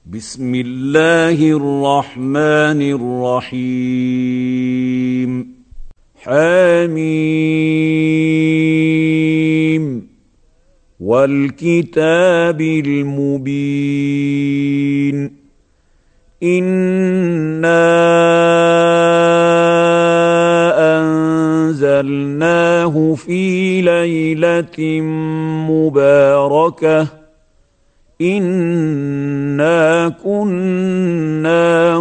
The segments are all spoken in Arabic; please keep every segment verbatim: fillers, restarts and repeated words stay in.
بسم الله الرحمن الرحيم. حميم والكتاب المبين. إنا أنزلناه في ليلة مباركة إنا كنا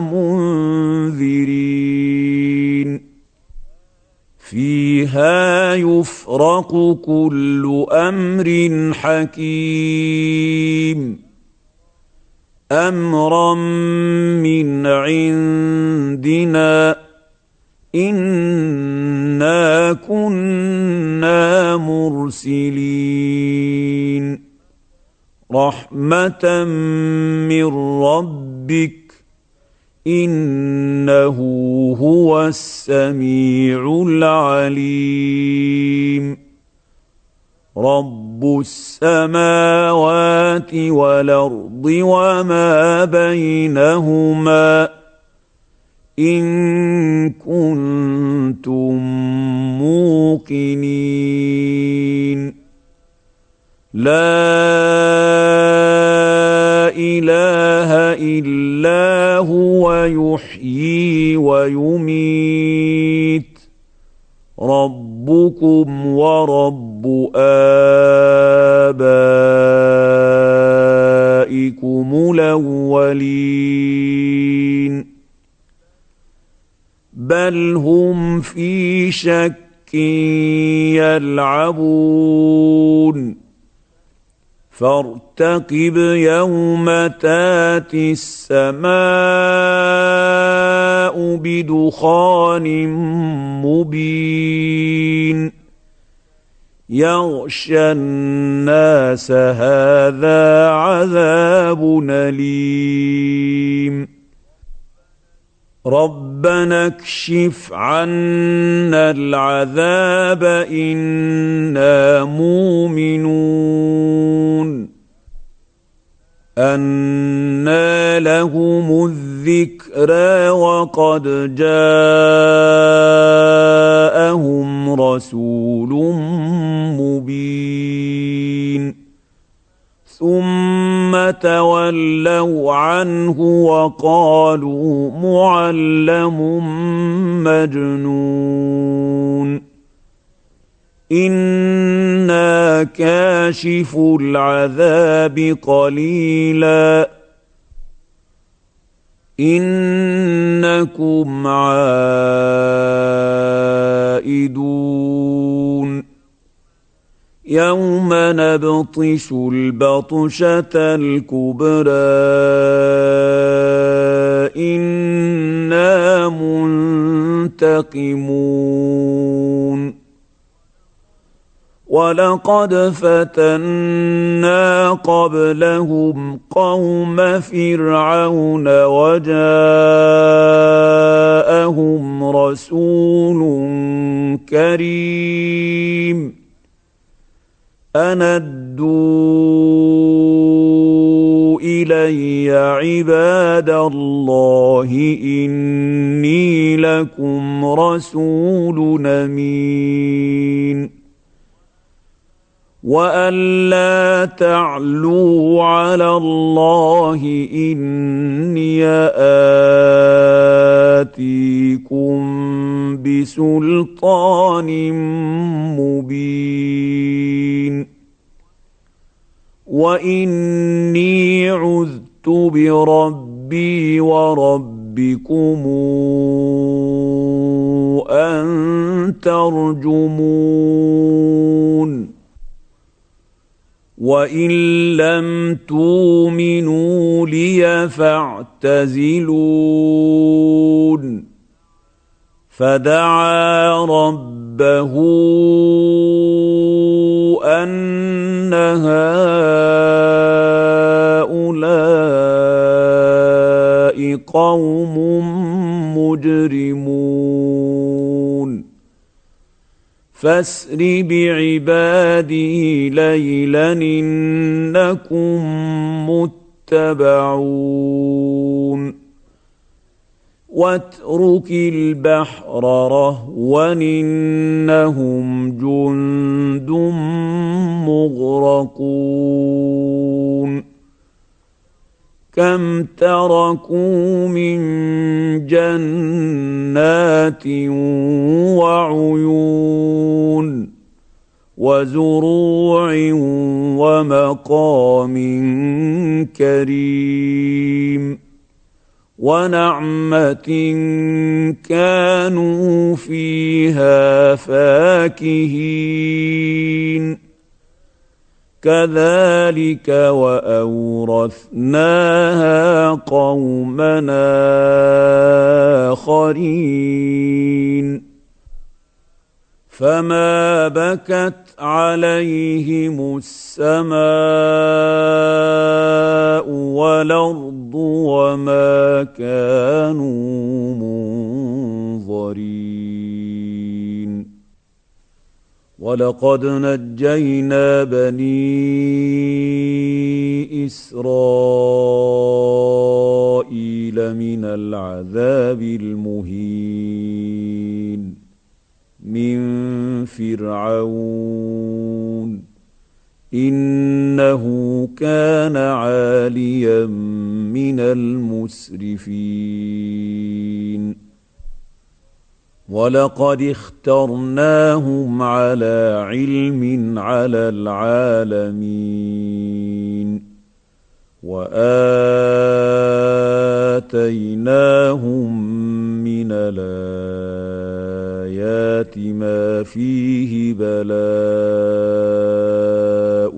منذرين فيها يفرق كل أمر حكيم أمرا من عندنا إنا كنا مرسلين رحمة من ربك إنه هو السميع العليم. رب السماوات والأرض وما بينهما إن كنتم موقنين. لا إله إلا هو يحيي ويميت ربكم ورب آبائكم الأولين بل هم في شك يلعبون فارتقب يوم تاتي السماء بدخان مبين يغشى الناس هذا عذاب أليم ربنا اكشف عنا العذاب إنا مؤمنون. أنى لهم الذكرى وقد جاءهم رسول مبين ثم تولوا عنه وقالوا معلم مجنون إنا كاشف العذاب قليلا إنكم عائدون يوم نبطش البطشة الكبرى إنا منتقمون ولقد فتنا قبلهم قوم فرعون وجاءهم رسول كريم أن ادوا إلي عباد الله إني لكم رسول أمين وأن لا تعلوا على الله إني آتيكم بسلطان مبين وإني عذت بربي وربكم أن ترجمون وإن لم تؤمنوا لي فاعتزلون فدعا ربه أن هؤلاء قوم مجرمون فاسر بعبادي ليلا إنكم يتبعون واترك البحر رهوا إنهم جند مغرقون كم تركوا من جنات وعيون وزروع ومقام كريم ونعمة كانوا فيها فاكهين كذلك وأورثناها قومنا آخرين فما بكت عليهم السماء والأرض وما كانوا منظرين ولقد نجينا بني إسرائيل من العذاب المهين من فرعون إنه كان عاليا من المسرفين ولقد اخترناهم على علم على العالمين وآتيناهم من الآيات ما فيه بلاء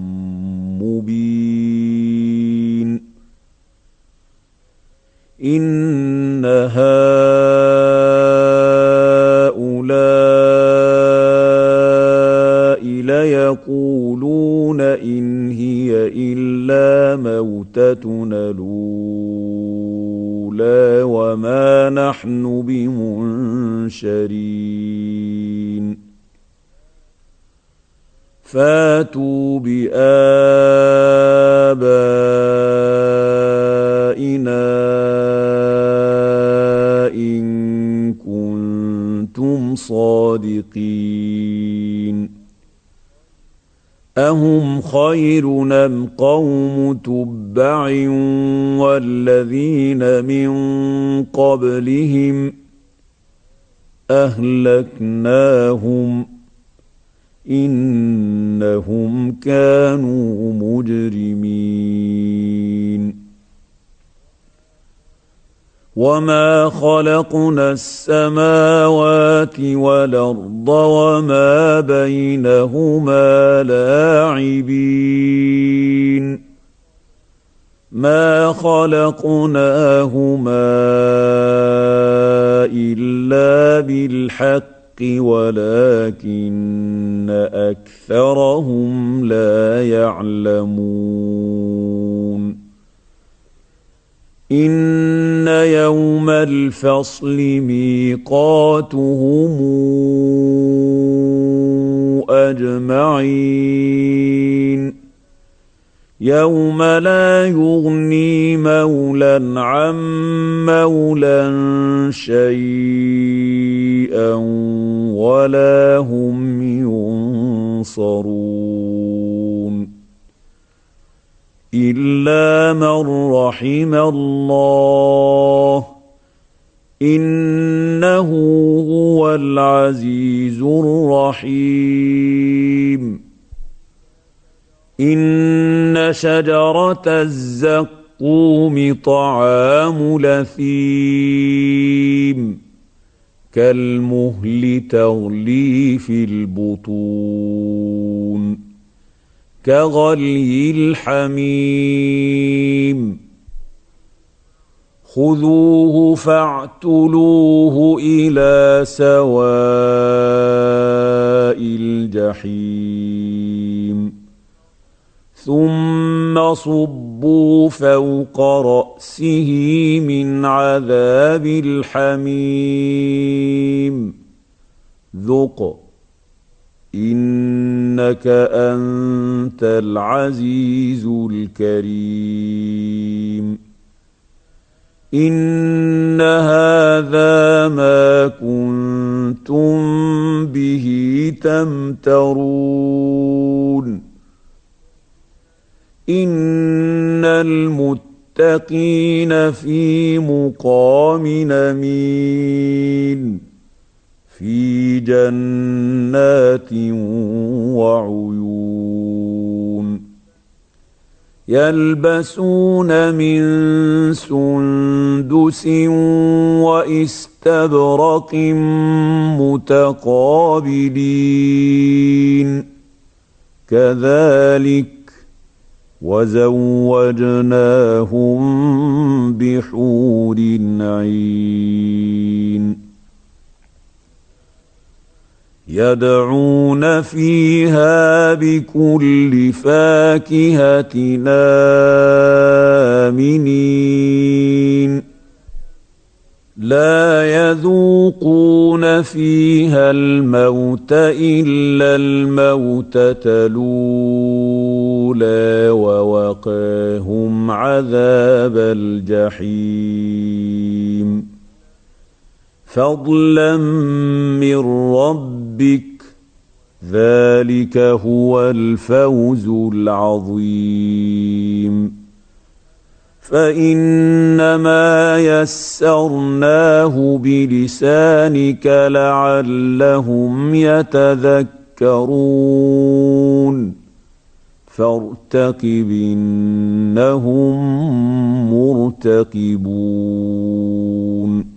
مبين إن هؤلاء ليقولون إن هي إلا موتتنا الأولى وما نحن بمنشرين فاتوا بآبائنا إن كنتم صادقين أهم خير أم قوم تبع والذين من قبلهم أهلكناهم إنهم كانوا مجرمين وما خلقنا السماوات والأرض وما بينهما لاعبين ما خلقناهما إلا بالحق ولكن أكثرهم لا يعلمون إن يوم الفصل ميقاتهم أجمعين يوم لا يغني مولى عن مولى شيئا ولا هم ينصرون إلا من رحم الله إنه هو العزيز الرحيم إن شجرة الزقوم طعام لثيم كالمهل تغلي في البطون كغلي الحميم خذوه فاعتلوه إلى سواء الجحيم ثم صبوا فوق رأسه من عذاب الحميم ذق إنك أنت العزيز الكريم إن هذا ما كنتم به تمترون إن المتقين في مقام أمين في جنات وعيون يلبسون من سندس واستبرق متقابلين كذلك وزوجناهم بحور عين يدعون فيها بكل فاكهة آمنين لا يذوقون فيها الموت إلا الموتة الأولى ووقاهم عذاب الجحيم فضلا من ربك ذلك هو الفوز العظيم فإنما يسرناه بلسانك لعلهم يتذكرون فارتقب إنهم مرتقبون